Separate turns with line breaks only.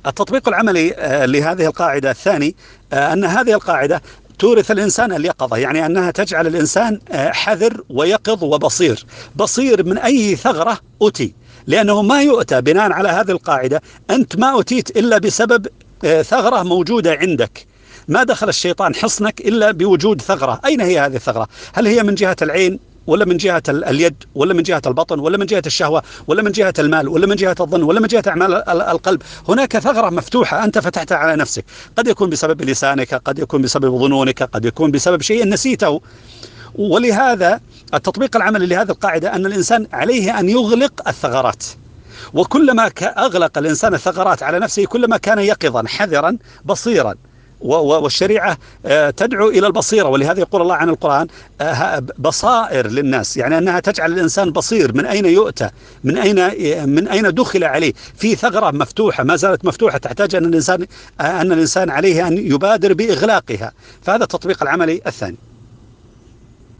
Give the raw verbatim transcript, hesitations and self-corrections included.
التطبيق العملي آه، لهذه القاعدة الثاني، آه، أن هذه القاعدة تورث الإنسان اليقظة، يعني أنها تجعل الإنسان آه، حذر ويقظ وبصير، بصير من أي ثغرة أتي، لأنه ما يؤتى بناء على هذه القاعدة. أنت ما أتيت إلا بسبب آه، ثغرة موجودة عندك. ما دخل الشيطان حصنك إلا بوجود ثغرة. أين هي هذه الثغرة؟ هل هي من جهة العين، ولا من جهة اليد، ولا من جهة البطن، ولا من جهة الشهوة، ولا من جهة المال، ولا من جهة الظن، ولا من جهة أعمال القلب؟ هناك ثغرة مفتوحة أنت فتحتها على نفسك. قد يكون بسبب لسانك، قد يكون بسبب ظنونك، قد يكون بسبب شيء نسيته. ولهذا التطبيق العملي لهذه القاعدة أن الإنسان عليه أن يغلق الثغرات، وكلما أغلق الإنسان الثغرات على نفسه كلما كان يقظا حذرا بصيرا. والشريعة تدعو إلى البصيرة، ولهذا يقول الله عن القرآن بصائر للناس، يعني أنها تجعل الإنسان بصير من أين يؤتى، من أين من أين دخل عليه، في ثغرة مفتوحة ما زالت مفتوحة تحتاج أن الإنسان أن الإنسان عليه أن يبادر بإغلاقها. فهذا التطبيق العملي الثاني.